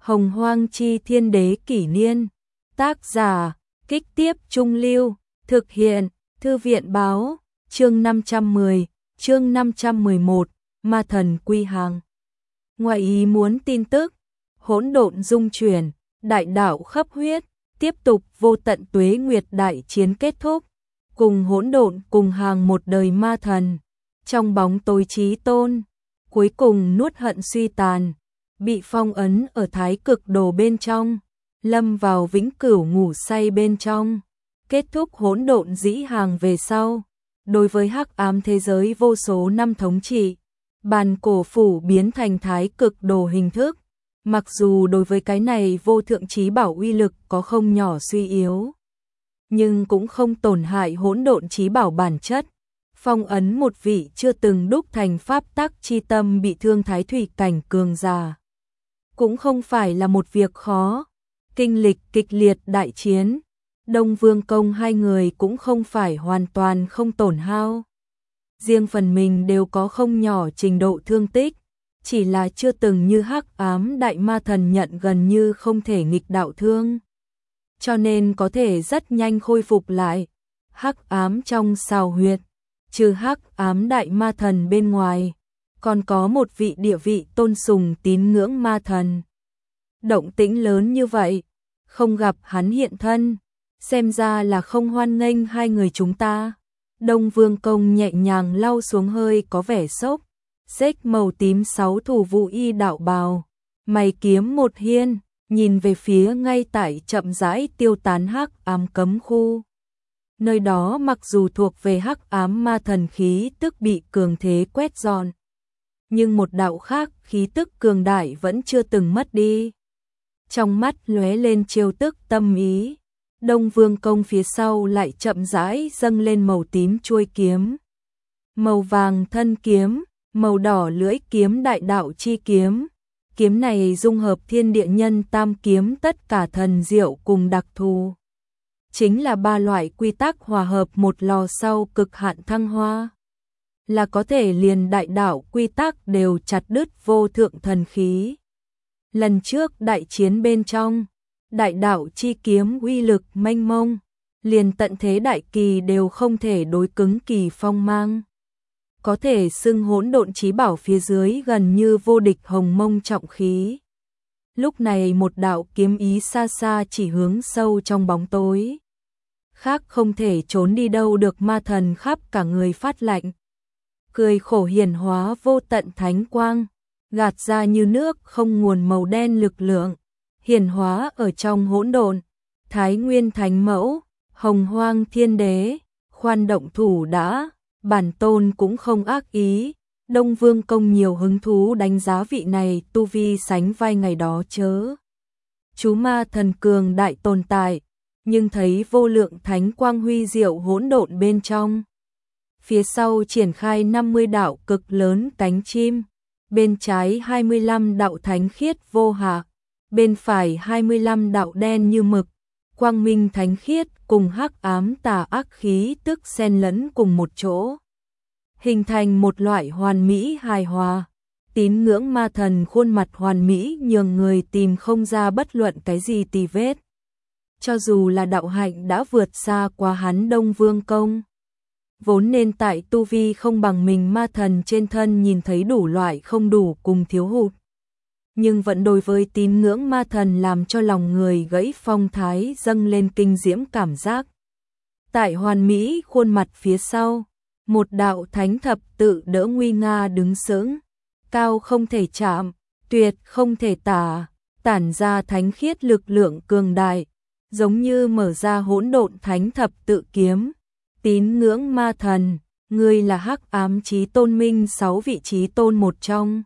Hồng Hoang Chi Thiên Đế Kỷ Niên. Tác giả, Kích Tiếp Trung Lưu. Thực hiện, Thư viện Báo. Chương 510, chương 511, Ma Thần Quy Hàng. Ngoài ý muốn tin tức, hỗn độn dung chuyển, đại đạo khắp huyết, tiếp tục vô tận tuế nguyệt đại chiến kết thúc, cùng hỗn độn cùng hàng một đời ma thần, trong bóng tối chí tôn, cuối cùng nuốt hận suy tàn, bị phong ấn ở thái cực đồ bên trong, lâm vào vĩnh cửu ngủ say bên trong, kết thúc hỗn độn dĩ hàng về sau. Đối với hắc ám thế giới vô số năm thống trị, bàn cổ phủ biến thành thái cực đồ hình thức, mặc dù đối với cái này vô thượng chí bảo uy lực có không nhỏ suy yếu, nhưng cũng không tổn hại hỗn độn chí bảo bản chất. Phong ấn một vị chưa từng đúc thành pháp tắc chi tâm bị thương thái thủy cảnh cường giả, cũng không phải là một việc khó. Kinh lịch kịch liệt đại chiến, Đông Vương Công hai người cũng không phải hoàn toàn không tổn hao. Riêng phần mình đều có không nhỏ trình độ thương tích, chỉ là chưa từng như hắc ám đại ma thần nhận gần như không thể nghịch đạo thương, cho nên có thể rất nhanh khôi phục lại. Hắc ám trong xào huyệt, trừ hắc ám đại ma thần bên ngoài, còn có một vị địa vị tôn sùng tín ngưỡng ma thần. Động tĩnh lớn như vậy, không gặp hắn hiện thân, xem ra là không hoan nghênh hai người chúng ta. Đông Vương Công nhẹ nhàng lau xuống hơi có vẻ sốc, xếch màu tím 6 thủ vụ y đạo bào, mày kiếm một hiên, nhìn về phía ngay tại chậm rãi tiêu tán hắc ám cấm khu. Nơi đó mặc dù thuộc về hắc ám ma thần khí tức bị cường thế quét dọn, nhưng một đạo khác khí tức cường đại vẫn chưa từng mất đi. Trong mắt lóe lên chiêu tức tâm ý, Đông Vương Công phía sau lại chậm rãi dâng lên màu tím chuôi kiếm, màu vàng thân kiếm, màu đỏ lưỡi kiếm đại đạo chi kiếm. Kiếm này dung hợp thiên địa nhân tam kiếm tất cả thần diệu cùng đặc thù, chính là ba loại quy tắc hòa hợp một lò sau cực hạn thăng hoa, là có thể liền đại đạo quy tắc đều chặt đứt vô thượng thần khí. Lần trước đại chiến bên trong, đại đạo chi kiếm uy lực mênh mông, liền tận thế đại kỳ đều không thể đối cứng kỳ phong mang. Có thể xưng hỗn độn chí bảo phía dưới gần như vô địch hồng mông trọng khí. Lúc này một đạo kiếm ý xa xa chỉ hướng sâu trong bóng tối, khác không thể trốn đi đâu được. Ma thần khắp cả người phát lạnh, cười khổ hiển hóa vô tận thánh quang, gạt ra như nước không nguồn màu đen lực lượng, hiển hóa ở trong hỗn độn. Thái Nguyên Thánh Mẫu, Hồng Hoang Thiên Đế, khoan động thủ đã, bản tôn cũng không ác ý. Đông Vương Công nhiều hứng thú đánh giá vị này tu vi sánh vai ngày đó chớ chú ma thần cường đại tồn tại, nhưng thấy vô lượng thánh quang huy diệu hỗn độn bên trong. Phía sau triển khai 50 đạo cực lớn cánh chim, bên trái 25 đạo thánh khiết vô hạ, bên phải 25 đạo đen như mực, quang minh thánh khiết cùng hắc ám tà ác khí tức xen lẫn cùng một chỗ, hình thành một loại hoàn mỹ hài hòa. Tín ngưỡng ma thần khuôn mặt hoàn mỹ nhường người tìm không ra bất luận cái gì tì vết. Cho dù là đạo hạnh đã vượt xa quá hắn Đông Vương Công, vốn nên tại tu vi không bằng mình ma thần trên thân nhìn thấy đủ loại không đủ cùng thiếu hụt, nhưng vẫn đối với tín ngưỡng ma thần làm cho lòng người gãy phong thái dâng lên kinh diễm cảm giác. Tại hoàn mỹ khuôn mặt phía sau, một đạo thánh thập tự đỡ nguy nga đứng sững, cao không thể chạm, tuyệt không thể tả, tản ra thánh khiết lực lượng cường đại, giống như mở ra hỗn độn thánh thập tự kiếm. Tín ngưỡng ma thần, ngươi là hắc ám chí tôn minh 6 vị chí tôn một trong.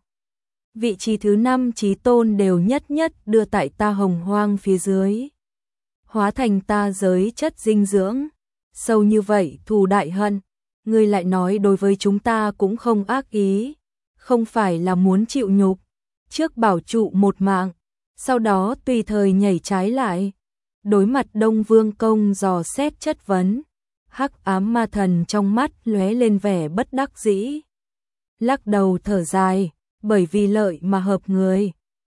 Vị trí thứ 5 chí tôn đều nhất nhất đưa tại ta Hồng Hoang phía dưới, hóa thành ta giới chất dinh dưỡng. Sâu như vậy thù đại hận, ngươi lại nói đối với chúng ta cũng không ác ý, không phải là muốn chịu nhục, trước bảo trụ một mạng, sau đó tùy thời nhảy trái lại. Đối mặt Đông Vương Công dò xét chất vấn, hắc ám ma thần trong mắt lóe lên vẻ bất đắc dĩ, lắc đầu thở dài, bởi vì lợi mà hợp người,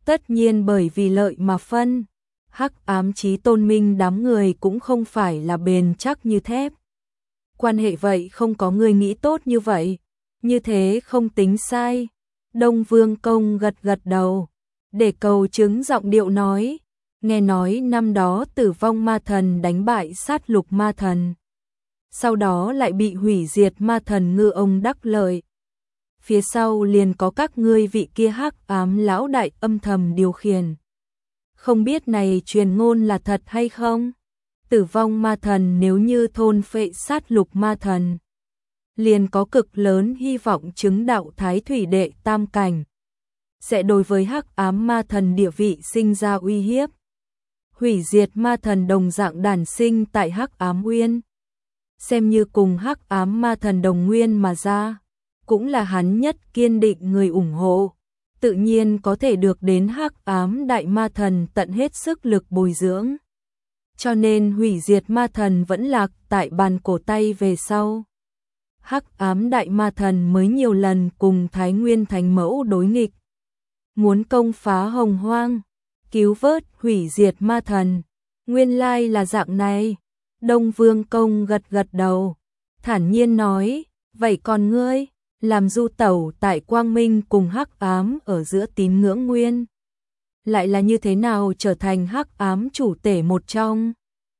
Tất nhiên bởi vì lợi mà phân, Hắc Ám Chí Tôn Minh đám người cũng không phải là bền chắc như thép. Quan hệ vậy không có người nghĩ tốt như vậy, như thế không tính sai. Đông Vương Công gật gật đầu, để cầu chứng giọng điệu nói, nghe nói năm đó Tử Vong Ma Thần đánh bại Sát Lục Ma Thần, sau đó lại bị hủy diệt Ma Thần Ngư Ông đắc lợi. Phía sau liền có các ngươi vị kia Hắc Ám lão đại âm thầm điều khiển. Không biết này truyền ngôn là thật hay không? Tử Vong Ma Thần nếu như thôn phệ Sát Lục Ma Thần, liền có cực lớn hy vọng chứng đạo Thái Thủy Đệ Tam Cảnh, sẽ đối với Hắc Ám Ma Thần địa vị sinh ra uy hiếp. Hủy diệt Ma Thần đồng dạng đản sinh tại Hắc Ám Uyên, xem như cùng Hắc Ám Ma Thần đồng nguyên mà ra, cũng là hắn nhất kiên định người ủng hộ, tự nhiên có thể được đến Hắc Ám Đại Ma Thần tận hết sức lực bồi dưỡng. Cho nên hủy diệt Ma Thần vẫn lạc tại bàn cổ tay về sau. Hắc Ám Đại Ma Thần mới nhiều lần cùng Thái Nguyên Thánh Mẫu đối nghịch, muốn công phá Hồng Hoang, cứu vớt hủy diệt Ma Thần. Nguyên lai là dạng này. Đông Vương Công gật gật đầu, thản nhiên nói, vậy còn ngươi, làm du tẩu tại Quang Minh cùng Hắc Ám ở giữa tín ngưỡng nguyên, lại là như thế nào trở thành Hắc Ám chủ tể một trong?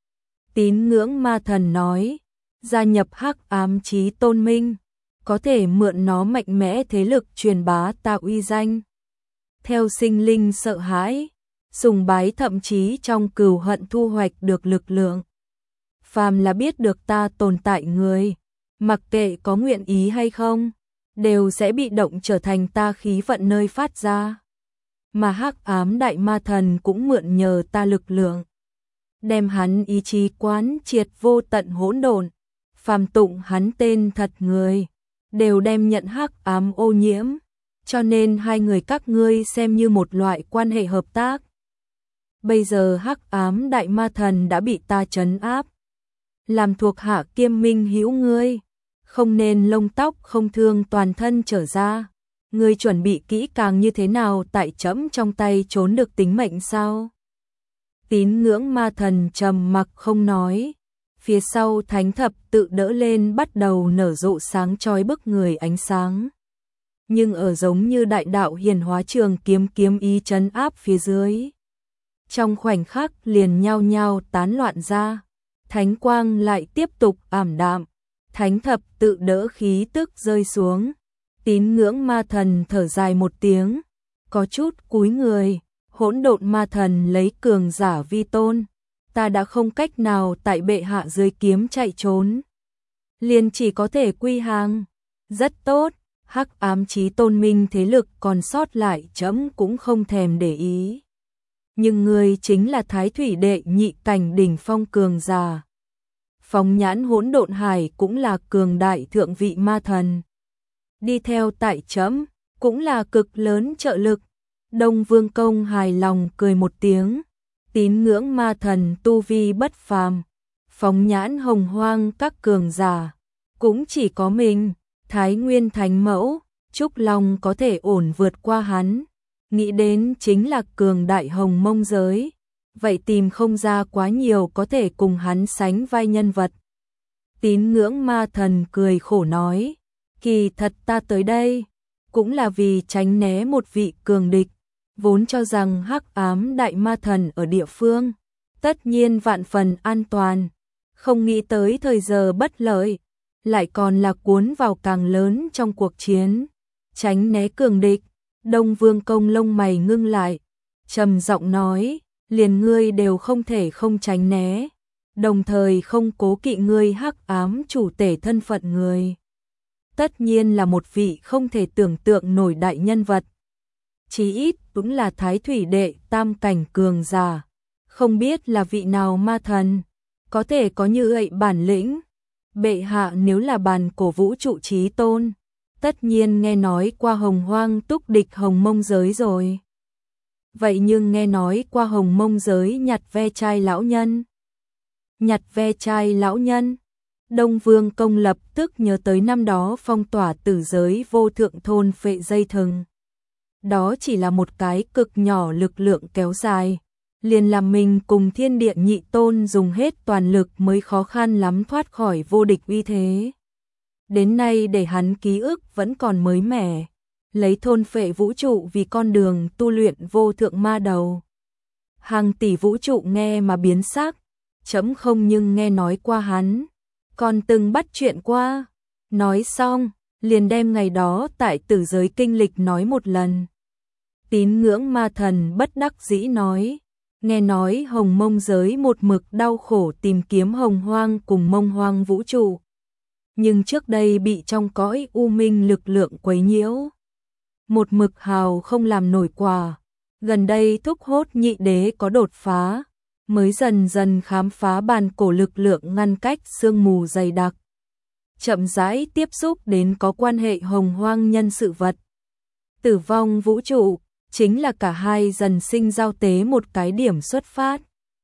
Tín ngưỡng Ma Thần nói, gia nhập Hắc Ám Chí Tôn Minh, có thể mượn nó mạnh mẽ thế lực truyền bá ta uy danh. Theo sinh linh sợ hãi, sùng bái, thậm chí trong cừu hận thu hoạch được lực lượng. Phàm là biết được ta tồn tại người, mặc kệ có nguyện ý hay không, đều sẽ bị động trở thành ta khí vận nơi phát ra. Mà Hắc Ám Đại Ma Thần cũng mượn nhờ ta lực lượng, đem hắn ý chí quán triệt vô tận hỗn độn, phàm tụng hắn tên thật người, đều đem nhận Hắc Ám ô nhiễm, cho nên hai người các ngươi xem như một loại quan hệ hợp tác. Bây giờ Hắc Ám Đại Ma Thần đã bị ta trấn áp, làm thuộc hạ kiêm minh hữu ngươi, không nên lông tóc không thương toàn thân trở ra. Ngươi chuẩn bị kỹ càng như thế nào tại trẫm trong tay trốn được tính mệnh sao? Tín ngưỡng Ma Thần trầm mặc không nói, phía sau thánh thập tự đỡ lên bắt đầu nở rộ sáng chói bức người ánh sáng. Nhưng ở giống như đại đạo hiển hóa trường kiếm ý trấn áp phía dưới, trong khoảnh khắc liền nhao nhao tán loạn ra, thánh quang lại tiếp tục ảm đạm, thánh thập tự đỡ khí tức rơi xuống. Tín ngưỡng Ma Thần thở dài một tiếng, có chút cúi người, hỗn độn Ma Thần lấy cường giả vi tôn, ta đã không cách nào tại bệ hạ dưới kiếm chạy trốn, liền chỉ có thể quy hàng. Rất tốt, Hắc Ám Chí Tôn Minh thế lực còn sót lại trẫm cũng không thèm để ý. Nhưng ngươi chính là Thái Thủy Đệ nhị cảnh đỉnh phong cường giả. Phóng nhãn hỗn độn hải cũng là cường đại thượng vị ma thần. Đi theo tại trẫm cũng là cực lớn trợ lực. Đông Vương Công hài lòng cười một tiếng, tín ngưỡng Ma Thần tu vi bất phàm, phóng nhãn hồng hoang các cường giả, cũng chỉ có mình, Thái Nguyên Thánh Mẫu, Trúc Long có thể ổn vượt qua hắn. Nghĩ đến chính là cường đại hồng mông giới, vậy tìm không ra quá nhiều có thể cùng hắn sánh vai nhân vật. Tín ngưỡng Ma Thần cười khổ nói, kỳ thật ta tới đây, cũng là vì tránh né một vị cường địch, vốn cho rằng Hắc Ám Đại Ma Thần ở địa phương, tất nhiên vạn phần an toàn, không nghĩ tới thời giờ bất lợi, lại còn là cuốn vào càng lớn trong cuộc chiến, tránh né cường địch. Đông Vương Công lông mày ngưng lại, trầm giọng nói, liền ngươi đều không thể không tránh né, đồng thời không cố kỵ ngươi Hắc Ám chủ tể thân phận người. Tất nhiên là một vị không thể tưởng tượng nổi đại nhân vật. Chí ít cũng là Thái Thủy Đệ tam cảnh cường giả, không biết là vị nào ma thần, có thể có như vậy bản lĩnh. Bệ hạ nếu là bàn cổ vũ trụ chí tôn, tất nhiên nghe nói qua hồng hoang túc địch hồng mông giới rồi. Vậy nhưng nghe nói qua hồng mông giới nhặt ve chai lão nhân. Nhặt ve chai lão nhân, Đông Vương Công lập tức nhớ tới năm đó phong tỏa tử giới vô thượng thôn phệ dây thừng. đó chỉ là một cái cực nhỏ lực lượng kéo dài, liền làm mình cùng Thiên Địa Nhị Tôn dùng hết toàn lực mới khó khăn lắm thoát khỏi vô địch uy thế. Đến nay để hắn ký ức vẫn còn mới mẻ, lấy thôn phệ vũ trụ vì con đường tu luyện vô thượng ma đầu. Hàng tỷ vũ trụ nghe mà biến sắc, chấm không nhưng nghe nói qua hắn, còn từng bắt chuyện qua. Nói xong, liền đem ngày đó tại Tử Giới kinh lịch nói một lần. Tín ngưỡng ma thần bất đắc dĩ nói, nghe nói Hồng Mông giới một mực đau khổ tìm kiếm Hồng Hoang cùng Mông Hoang vũ trụ, nhưng trước đây bị trong cõi u minh lực lượng quấy nhiễu, một mực hào không làm nổi quả. Gần đây thúc hốt nhị đế có đột phá, mới dần dần khám phá bàn cổ lực lượng ngăn cách sương mù dày đặc, chậm rãi tiếp xúc đến có quan hệ hồng hoang nhân sự vật. Tử vong vũ trụ chính là cả hai dần sinh giao tế một cái điểm xuất phát.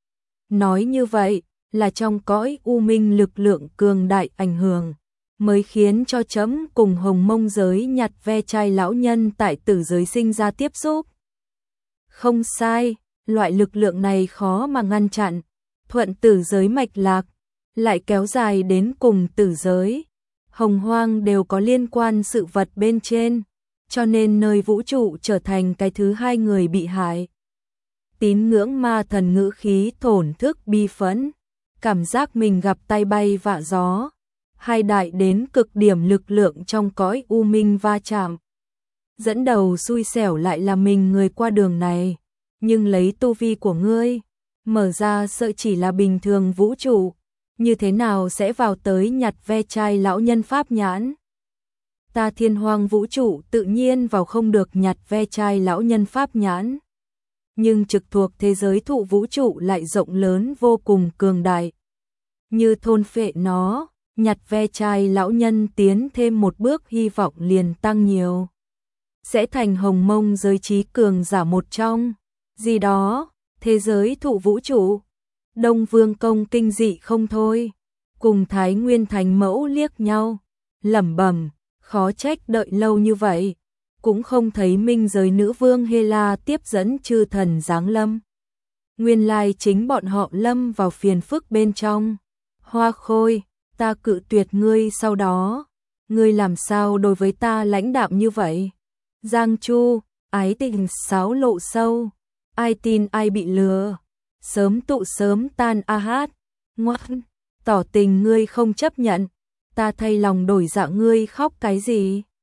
Nói như vậy là trong cõi u minh lực lượng cường đại ảnh hưởng, mới khiến cho chấm cùng Hồng Mông giới nhặt ve chai lão nhân tại Tử Giới sinh ra tiếp xúc. Không sai, loại lực lượng này khó mà ngăn chặn, thuận Tử Giới mạch lạc, lại kéo dài đến cùng Tử Giới. Hồng Hoang đều có liên quan sự vật bên trên, cho nên nơi vũ trụ trở thành cái thứ hai người bị hại. Tín ngưỡng ma thần ngữ khí thổn thức bi phẫn, cảm giác mình gặp tay bay vạ gió, hai đại đến cực điểm lực lượng trong cõi u minh va chạm. Dẫn đầu xui xẻo lại là mình người qua đường này, nhưng lấy tu vi của ngươi, mở ra sợ chỉ là bình thường vũ trụ, như thế nào sẽ vào tới nhặt ve chai lão nhân pháp nhãn. Ta Thiên Hoang vũ trụ tự nhiên vào không được nhặt ve chai lão nhân pháp nhãn, nhưng trực thuộc thế giới thụ vũ trụ lại rộng lớn vô cùng cường đại. Như thôn phệ nó, nhặt ve chai lão nhân tiến thêm một bước hy vọng liền tăng nhiều. Sẽ thành Hồng Mông giới trí cường giả một trong, gì đó, thế giới thụ vũ trụ. Đông Vương Công kinh dị không thôi, cùng Thái Nguyên Thánh Mẫu liếc nhau, lẩm bẩm, khó trách đợi lâu như vậy, cũng không thấy minh giới nữ vương Hela tiếp dẫn chư thần giáng lâm. Nguyên lai chính bọn họ lâm vào phiền phức bên trong. Hoa Khôi, ta cự tuyệt ngươi sau đó, ngươi làm sao đối với ta lãnh đạm như vậy? Giang Chu, ái tình sáo lộ sâu, ai tin ai bị lừa, sớm tụ sớm tan a hát, ngoan, tỏ tình ngươi không chấp nhận, ta thay lòng đổi dạ ngươi khóc cái gì?